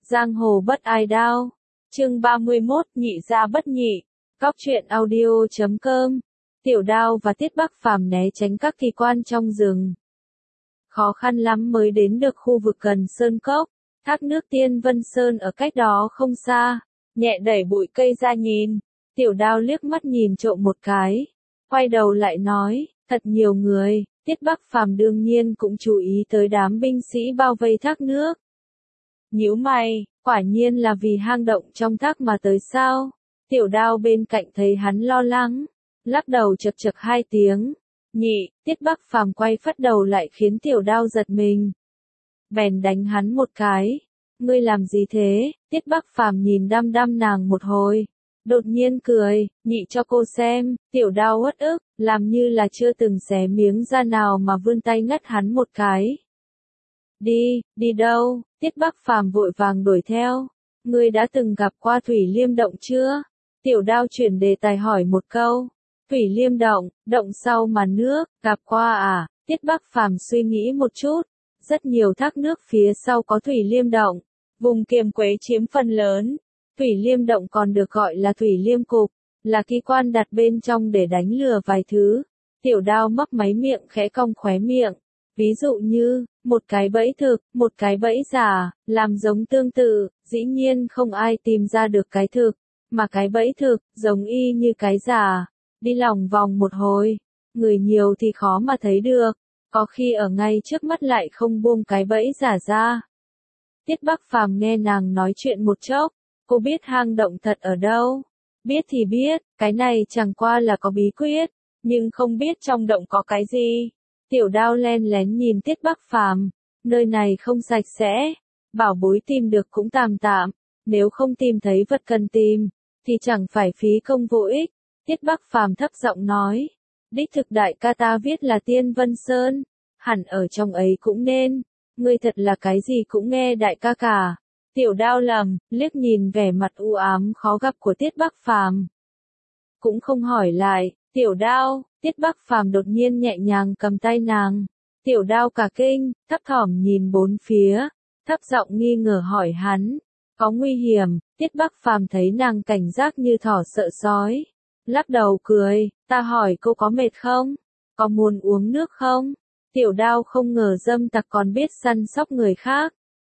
Giang hồ bất ai đao. Chương 31, nhị gia bất nhị. Cóc truyện audio.com. Tiểu Đao và Tiết Bắc Phàm né tránh các kỳ quan trong rừng. Khó khăn lắm mới đến được khu vực gần sơn cốc. Thác nước Tiên Vân Sơn ở cách đó không xa. Nhẹ đẩy bụi cây ra nhìn. Tiểu Đao liếc mắt nhìn trộm một cái. Quay đầu lại nói, thật nhiều người. Tiết Bắc Phàm đương nhiên cũng chú ý tới đám binh sĩ bao vây thác nước. Nhíu mày, quả nhiên là vì hang động trong thác mà tới sao? Tiểu Đao bên cạnh thấy hắn lo lắng, lắc đầu chật chật hai tiếng. Nhị, Tiết Bắc Phàm quay phất đầu lại khiến Tiểu Đao giật mình. Bèn đánh hắn một cái. Ngươi làm gì thế? Tiết Bắc Phàm nhìn đăm đăm nàng một hồi. Đột nhiên cười, nhị cho cô xem. Tiểu Đao uất ức, làm như là chưa từng xé miếng da nào mà vươn tay ngắt hắn một cái. Đi đâu? Tiết Bắc Phàm vội vàng đuổi theo. Ngươi đã từng gặp qua Thủy Liêm Động chưa? Tiểu Đao chuyển đề tài hỏi một câu. Thủy Liêm Động, động sau màn nước, gặp qua à? Tiết Bắc Phàm suy nghĩ một chút. Rất nhiều thác nước phía sau có Thủy Liêm Động. Vùng Kiềm Quế chiếm phần lớn. Thủy Liêm Động còn được gọi là Thủy Liêm Cục, là機quan đặt bên trong để đánh lừa vài thứ. Tiểu Đao mấp máy miệng khẽ cong khóe miệng. Ví dụ như, một cái bẫy thực, một cái bẫy giả, làm giống tương tự, dĩ nhiên không ai tìm ra được cái thực, mà cái bẫy thực, giống y như cái giả. Đi lòng vòng một hồi, người nhiều thì khó mà thấy được, có khi ở ngay trước mắt lại không buông cái bẫy giả ra. Tiết Bắc Phàm nghe nàng nói chuyện một chốc, cô biết hang động thật ở đâu? Biết thì biết, cái này chẳng qua là có bí quyết, nhưng không biết trong động có cái gì. Tiểu Đao len lén nhìn Tiết Bắc Phàm, nơi này không sạch sẽ, bảo bối tìm được cũng tạm tạm, nếu không tìm thấy vật cần tìm, thì chẳng phải phí công vô ích. Tiết Bắc Phàm thấp giọng nói, đích thực đại ca ta viết là Tiên Vân Sơn, hẳn ở trong ấy cũng nên, ngươi thật là cái gì cũng nghe đại ca cả. Tiểu Đao lầm, liếc nhìn vẻ mặt u ám khó gặp của Tiết Bắc Phàm, cũng không hỏi lại. Tiểu Đao, Tiết Bắc Phàm đột nhiên nhẹ nhàng cầm tay nàng. Tiểu Đao cả kinh, thấp thỏm nhìn bốn phía, thấp giọng nghi ngờ hỏi hắn, có nguy hiểm? Tiết Bắc Phàm thấy nàng cảnh giác như thỏ sợ sói, lắc đầu cười, ta hỏi cô có mệt không? Có muốn uống nước không? Tiểu Đao không ngờ dâm tặc còn biết săn sóc người khác.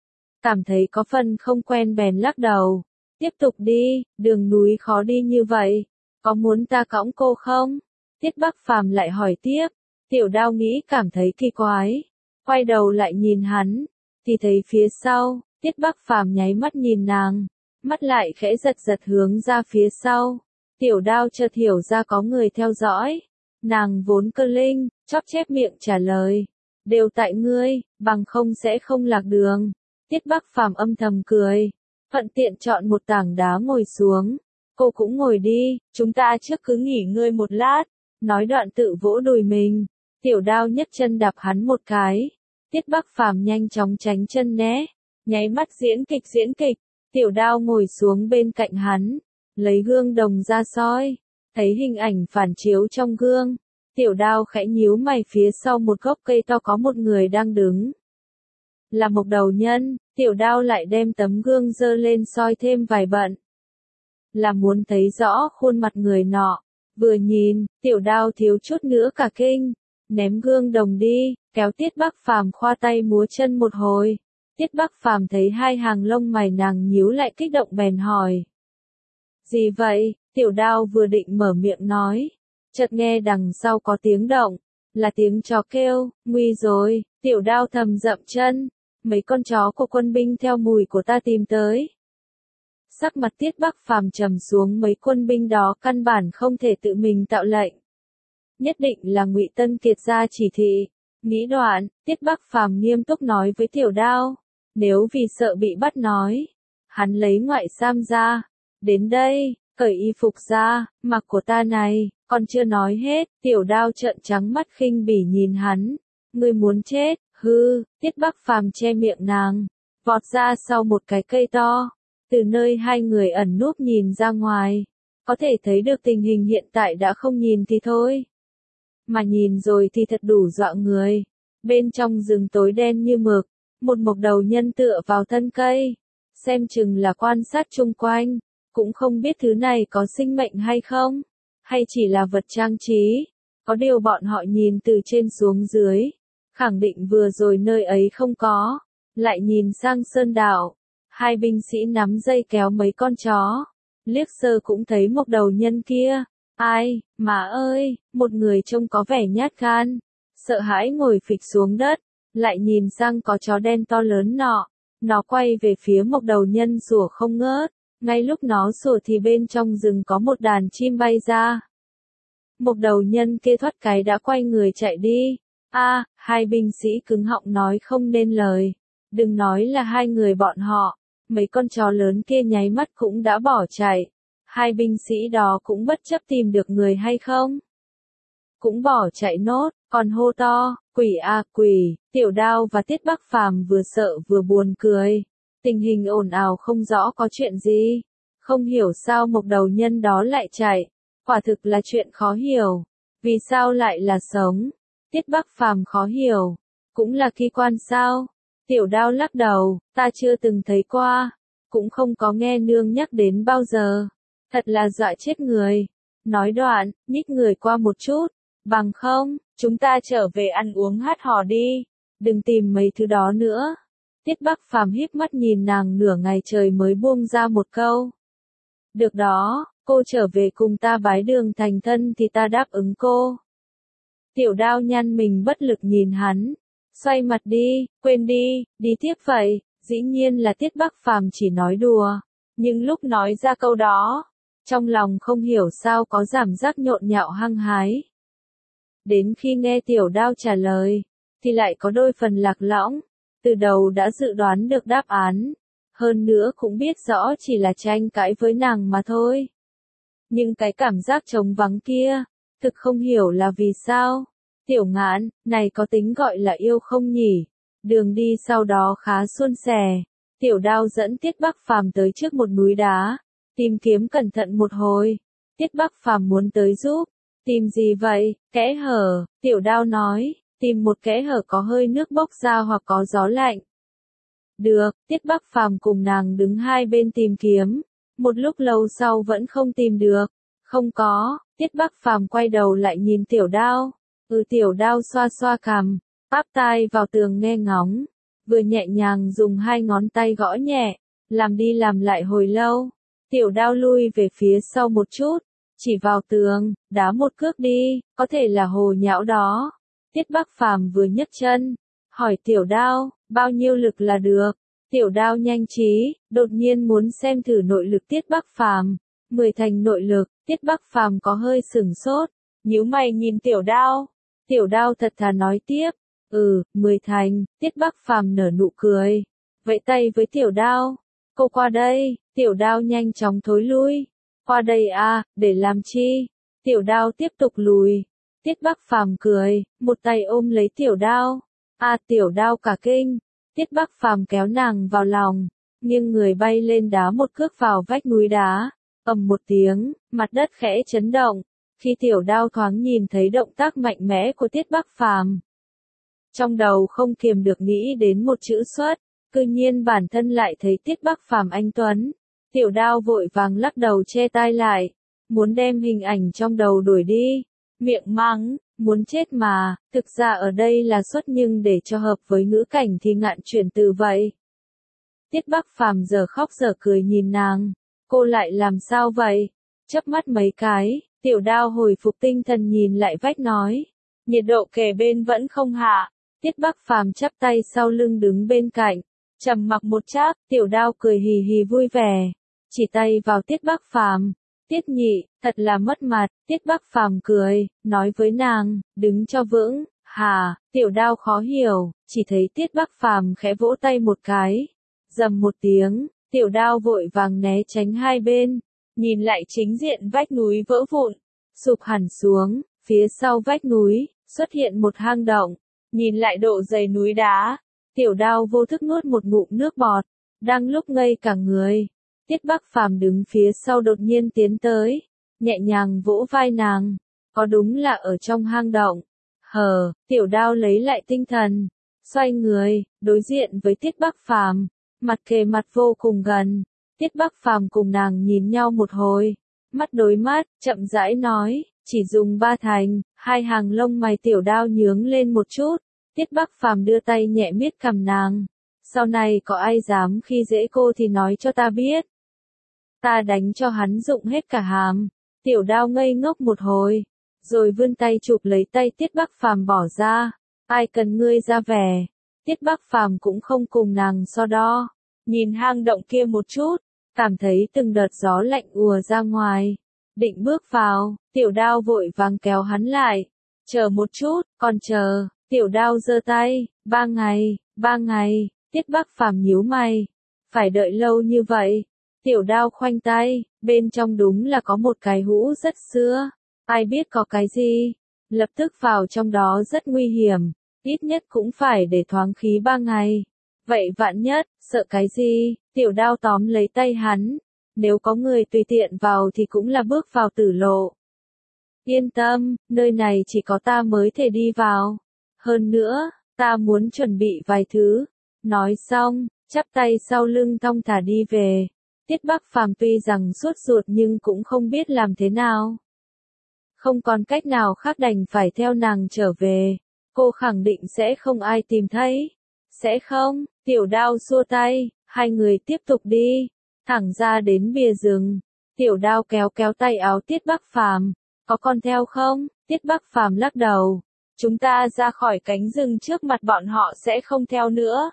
Cảm thấy có phần không quen bèn lắc đầu, tiếp tục đi, đường núi khó đi như vậy. Có muốn ta cõng cô không? Tiết Bắc Phàm lại hỏi tiếp. Tiểu Đao nghĩ cảm thấy kỳ quái, quay đầu lại nhìn hắn, thì thấy phía sau, Tiết Bắc Phàm nháy mắt nhìn nàng, mắt lại khẽ giật giật hướng ra phía sau. Tiểu Đao chợt hiểu ra có người theo dõi. Nàng vốn cơ linh, chóp chép miệng trả lời, đều tại ngươi, bằng không sẽ không lạc đường. Tiết Bắc Phàm âm thầm cười, thuận tiện chọn một tảng đá ngồi xuống. Cô cũng ngồi đi, chúng ta trước cứ nghỉ ngơi một lát. Nói đoạn tự vỗ đùi mình. Tiểu Đao nhấc chân đạp hắn một cái. Tiết Bắc Phàm nhanh chóng tránh chân né. Nháy mắt diễn kịch. Tiểu Đao ngồi xuống bên cạnh hắn. Lấy gương đồng ra soi. Thấy hình ảnh phản chiếu trong gương. Tiểu Đao khẽ nhíu mày, phía sau một gốc cây to có một người đang đứng. Là một đầu nhân. Tiểu Đao lại đem tấm gương dơ lên soi thêm vài bận. Là muốn thấy rõ khuôn mặt người nọ. Vừa nhìn, Tiểu Đao thiếu chút nữa cả kinh, ném gương đồng đi, kéo Tiết Bắc Phàm khoa tay múa chân một hồi. Tiết Bắc Phàm thấy hai hàng lông mày nàng nhíu lại kích động bèn hỏi. Gì vậy? Tiểu Đao vừa định mở miệng nói, chợt nghe đằng sau có tiếng động, là tiếng chó kêu, nguy rồi. Tiểu Đao thầm dậm chân, mấy con chó của quân binh theo mùi của ta tìm tới. Sắc mặt Tiết Bắc Phàm trầm xuống, mấy quân binh đó căn bản không thể tự mình tạo lệnh. Nhất định là Ngụy Tân Kiệt ra chỉ thị. Nghĩ đoạn, Tiết Bắc Phàm nghiêm túc nói với Tiểu Đao, nếu vì sợ bị bắt nói, hắn lấy ngoại sam ra, đến đây, cởi y phục ra, mặc của ta này, còn chưa nói hết. Tiểu Đao trợn trắng mắt khinh bỉ nhìn hắn, ngươi muốn chết? Hư. Tiết Bắc Phàm che miệng nàng, vọt ra sau một cái cây to. Từ nơi hai người ẩn núp nhìn ra ngoài, có thể thấy được tình hình hiện tại đã không nhìn thì thôi, mà nhìn rồi thì thật đủ dọa người. Bên trong rừng tối đen như mực, một mộc đầu nhân tựa vào thân cây, xem chừng là quan sát chung quanh, cũng không biết thứ này có sinh mệnh hay không, hay chỉ là vật trang trí. Có điều bọn họ nhìn từ trên xuống dưới, khẳng định vừa rồi nơi ấy không có, lại nhìn sang sơn đạo, hai binh sĩ nắm dây kéo mấy con chó, liếc sơ cũng thấy một đầu nhân kia, ai, má ơi, một người trông có vẻ nhát gan, sợ hãi ngồi phịch xuống đất, lại nhìn sang có chó đen to lớn nọ, nó quay về phía một đầu nhân sủa không ngớt, ngay lúc nó sủa thì bên trong rừng có một đàn chim bay ra. Một đầu nhân kia thoát cái đã quay người chạy đi. Hai binh sĩ cứng họng nói không nên lời. Đừng nói là hai người bọn họ, mấy con chó lớn kia nháy mắt cũng đã bỏ chạy. Hai binh sĩ đó cũng bất chấp tìm được người hay không. Cũng bỏ chạy nốt, còn hô to, quỷ quỷ, Tiểu Đao và Tiết Bắc Phàm vừa sợ vừa buồn cười. Tình hình ồn ào không rõ có chuyện gì. Không hiểu sao một đầu nhân đó lại chạy. Quả thực là chuyện khó hiểu. Vì sao lại là sống? Tiết Bắc Phàm khó hiểu. Cũng là kỳ quan sao? Tiểu Đao lắc đầu, ta chưa từng thấy qua. Cũng không có nghe nương nhắc đến bao giờ. Thật là dọa chết người. Nói đoạn, nhích người qua một chút. Bằng không, chúng ta trở về ăn uống hát hò đi. Đừng tìm mấy thứ đó nữa. Tiết Bắc Phàm híp mắt nhìn nàng nửa ngày trời mới buông ra một câu. Được đó, cô trở về cùng ta bái đường thành thân thì ta đáp ứng cô. Tiểu Đao nhăn mình bất lực nhìn hắn. Xoay mặt đi, quên đi, đi tiếp vậy. Dĩ nhiên là Tiết Bắc Phàm chỉ nói đùa. Nhưng lúc nói ra câu đó, trong lòng không hiểu sao có cảm giác nhộn nhạo hăng hái. Đến khi nghe Tiểu Đao trả lời, thì lại có đôi phần lạc lõng. Từ đầu đã dự đoán được đáp án. Hơn nữa cũng biết rõ chỉ là tranh cãi với nàng mà thôi. Nhưng cái cảm giác trống vắng kia, thực không hiểu là vì sao. Tiểu Ngạn, này có tính gọi là yêu không nhỉ? Đường đi sau đó khá suôn sẻ. Tiểu Đao dẫn Tiết Bắc Phàm tới trước một núi đá, tìm kiếm cẩn thận một hồi. Tiết Bắc Phàm muốn tới giúp. Tìm gì vậy? Kẽ hở, Tiểu Đao nói, tìm một kẽ hở có hơi nước bốc ra hoặc có gió lạnh. Được, Tiết Bắc Phàm cùng nàng đứng hai bên tìm kiếm. Một lúc lâu sau vẫn không tìm được. Không có, Tiết Bắc Phàm quay đầu lại nhìn Tiểu Đao. Tiểu Đao xoa xoa cằm, áp tai vào tường nghe ngóng. Vừa nhẹ nhàng dùng hai ngón tay gõ nhẹ, làm đi làm lại hồi lâu. Tiểu Đao lui về phía sau một chút, chỉ vào tường, đá một cước đi, có thể là hồ nhão đó. Tiết Bắc Phàm vừa nhấc chân, hỏi Tiểu Đao, bao nhiêu lực là được? Tiểu Đao nhanh trí, đột nhiên muốn xem thử nội lực Tiết Bắc Phàm. 10 thành nội lực, Tiết Bắc Phàm có hơi sửng sốt, nhíu mày nhìn Tiểu Đao. Tiểu Đao thật thà nói tiếp, 10 thành, Tiết Bắc Phàm nở nụ cười, vẫy tay với Tiểu Đao, cô qua đây. Tiểu Đao nhanh chóng thối lui. Qua đây để làm chi? Tiểu Đao tiếp tục lùi. Tiết Bắc Phàm cười, một tay ôm lấy Tiểu Đao. Tiểu Đao cả kinh. Tiết Bắc Phàm kéo nàng vào lòng, nghiêng người bay lên đá một cước vào vách núi đá. Ầm một tiếng, mặt đất khẽ chấn động. Khi Tiểu Đao thoáng nhìn thấy động tác mạnh mẽ của Tiết Bắc Phàm, trong đầu không kiềm được nghĩ đến một chữ xuất, cư nhiên bản thân lại thấy Tiết Bắc Phàm anh tuấn. Tiểu Đao vội vàng lắc đầu che tai lại, muốn đem hình ảnh trong đầu đuổi đi, miệng mắng, muốn chết mà, thực ra ở đây là xuất nhưng để cho hợp với ngữ cảnh thì ngạn chuyển từ vậy. Tiết Bắc Phàm giờ khóc giờ cười nhìn nàng, cô lại làm sao vậy? Chớp mắt mấy cái, Tiểu Đao hồi phục tinh thần nhìn lại vách nói, nhiệt độ kề bên vẫn không hạ. Tiết Bắc Phàm chắp tay sau lưng đứng bên cạnh, trầm mặc một chốc. Tiểu Đao cười hì hì vui vẻ, chỉ tay vào Tiết Bắc Phàm, Tiết nhị, thật là mất mặt. Tiết Bắc Phàm cười, nói với nàng, đứng cho vững. Hả? Tiểu Đao khó hiểu, chỉ thấy Tiết Bắc Phàm khẽ vỗ tay một cái, rầm một tiếng, Tiểu Đao vội vàng né tránh hai bên, nhìn lại chính diện vách núi vỡ vụn, sụp hẳn xuống. Phía sau vách núi xuất hiện một hang động, nhìn lại độ dày núi đá, Tiểu Đao vô thức nuốt một ngụm nước bọt, đang lúc ngây cả người. Tiết Bắc Phàm đứng phía sau đột nhiên tiến tới, nhẹ nhàng vỗ vai nàng, có đúng là ở trong hang động. Tiểu Đao lấy lại tinh thần, xoay người, đối diện với Tiết Bắc Phàm, mặt kề mặt vô cùng gần. Tiết Bắc Phàm cùng nàng nhìn nhau một hồi, mắt đối mắt, chậm rãi nói, chỉ dùng 3 thành. Hai hàng lông mày Tiểu Đao nhướng lên một chút. Tiết Bắc Phàm đưa tay nhẹ miết cằm nàng. Sau này có ai dám khi dễ cô thì nói cho ta biết. Ta đánh cho hắn rụng hết cả hàm. Tiểu Đao ngây ngốc một hồi, rồi vươn tay chụp lấy tay Tiết Bắc Phàm bỏ ra. Ai cần ngươi ra vẻ. Tiết Bắc Phàm cũng không cùng nàng so đo. Nhìn hang động kia một chút, cảm thấy từng đợt gió lạnh ùa ra ngoài. Định bước vào, Tiểu Đao vội vàng kéo hắn lại. Chờ một chút, còn chờ. Tiểu Đao giơ tay. 3 ngày, 3 ngày. Tiết Bắc Phàm nhíu mày. Phải đợi lâu như vậy. Tiểu Đao khoanh tay. Bên trong đúng là có một cái hũ rất xưa. Ai biết có cái gì. Lập tức vào trong đó rất nguy hiểm. Ít nhất cũng phải để thoáng khí 3 ngày. Vậy vạn nhất, sợ cái gì? Tiểu Đao tóm lấy tay hắn. Nếu có người tùy tiện vào thì cũng là bước vào tử lộ. Yên tâm, nơi này chỉ có ta mới thể đi vào. Hơn nữa, ta muốn chuẩn bị vài thứ. Nói xong, chắp tay sau lưng thong thả đi về. Tiết Bắc Phàm tuy rằng sốt ruột nhưng cũng không biết làm thế nào. Không còn cách nào khác đành phải theo nàng trở về. Cô khẳng định sẽ không ai tìm thấy. Sẽ không, Tiểu Đao xua tay, hai người tiếp tục đi. Thẳng ra đến bìa rừng. Tiểu Đao kéo kéo tay áo Tiết Bắc Phàm. Có con theo không? Tiết Bắc Phàm lắc đầu. Chúng ta ra khỏi cánh rừng trước mặt bọn họ sẽ không theo nữa.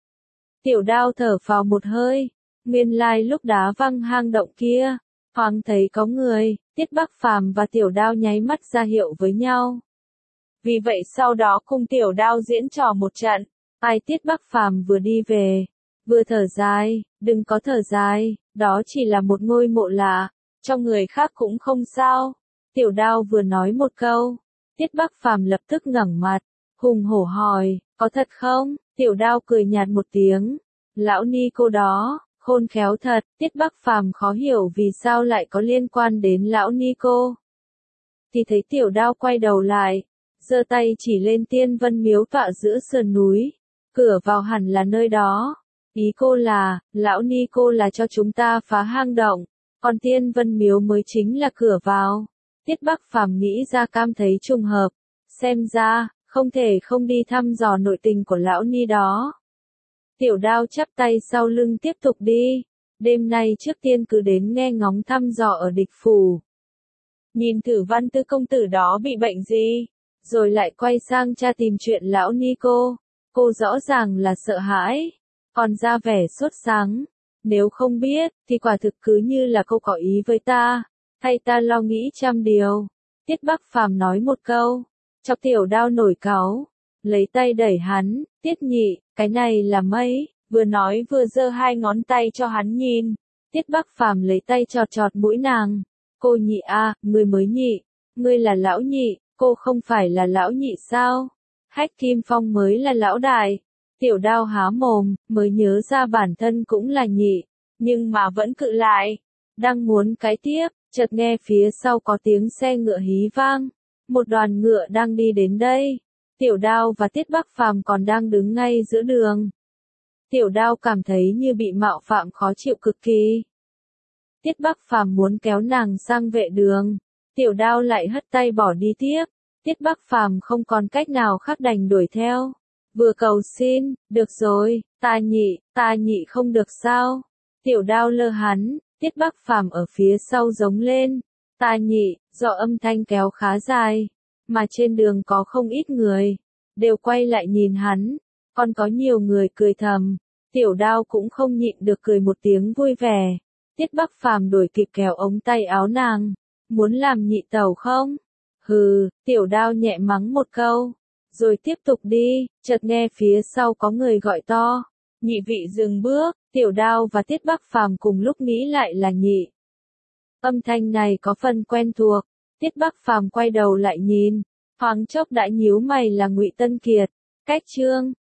Tiểu Đao thở phào một hơi. Nguyên lai lúc đá văng hang động kia, thoáng thấy có người. Tiết Bắc Phàm và Tiểu Đao nháy mắt ra hiệu với nhau. Vì vậy sau đó cùng Tiểu Đao diễn trò một trận. Ai Tiết Bắc Phàm vừa đi về, vừa thở dài. Đừng có thở dài, đó chỉ là một ngôi mộ lạ, cho người khác cũng không sao. Tiểu Đao vừa nói một câu, Tiết Bắc Phàm lập tức ngẩng mặt, hùng hổ hỏi, có thật không? Tiểu Đao cười nhạt một tiếng, lão ni cô đó, khôn khéo thật. Tiết Bắc Phàm khó hiểu vì sao lại có liên quan đến lão ni cô. Thì thấy Tiểu Đao quay đầu lại, giơ tay chỉ lên Tiên Vân Miếu tọa giữa sườn núi, cửa vào hẳn là nơi đó. Ý cô là, lão ni cô là cho chúng ta phá hang động, còn Tiên Vân Miếu mới chính là cửa vào. Tiết Bắc Phàm nghĩ ra cảm thấy trùng hợp, xem ra, không thể không đi thăm dò nội tình của lão ni đó. Tiểu Đao chắp tay sau lưng tiếp tục đi, đêm nay trước tiên cứ đến nghe ngóng thăm dò ở địch phủ. Nhìn thử Văn Tư công tử đó bị bệnh gì, rồi lại quay sang tra tìm chuyện lão ni cô rõ ràng là sợ hãi, còn ra vẻ sốt sắng. Nếu không biết, thì quả thực cứ như là cô có ý với ta, hay ta lo nghĩ trăm điều. Tiết Bắc Phàm nói một câu, chọc Tiểu Đao nổi cáu, lấy tay đẩy hắn. Tiết nhị, cái này là mấy? Vừa nói vừa giơ 2 ngón tay cho hắn nhìn. Tiết Bắc Phàm lấy tay chọt chọt mũi nàng. Cô nhị à, ngươi mới nhị, ngươi là lão nhị, cô không phải là lão nhị sao? Hách Kim Phong mới là lão đại. Tiểu Đao há mồm, mới nhớ ra bản thân cũng là nhị, nhưng mà vẫn cự lại. Đang muốn cái tiếp, chợt nghe phía sau có tiếng xe ngựa hí vang. Một đoàn ngựa đang đi đến đây. Tiểu Đao và Tiết Bắc Phàm còn đang đứng ngay giữa đường. Tiểu Đao cảm thấy như bị mạo phạm khó chịu cực kỳ. Tiết Bắc Phàm muốn kéo nàng sang vệ đường. Tiểu Đao lại hất tay bỏ đi tiếp. Tiết Bắc Phàm không còn cách nào khác đành đuổi theo. Vừa cầu xin, được rồi, ta nhị không được sao? Tiểu Đao lơ hắn, Tiết Bắc Phàm ở phía sau giống lên. Ta nhị, do âm thanh kéo khá dài, mà trên đường có không ít người, đều quay lại nhìn hắn, còn có nhiều người cười thầm. Tiểu Đao cũng không nhịn được cười một tiếng vui vẻ. Tiết Bắc Phàm đuổi kịp kéo ống tay áo nàng, muốn làm nhị tẩu không? Hừ, Tiểu Đao nhẹ mắng một câu, rồi tiếp tục đi. Chợt nghe phía sau có người gọi to, nhị vị dừng bước. Tiểu Đao và Tiết Bắc Phàm cùng lúc nghĩ lại là nhị. Âm thanh này có phần quen thuộc. Tiết Bắc Phàm quay đầu lại nhìn, thoáng chốc đã nhíu mày là Ngụy Tân Kiệt. Cách chương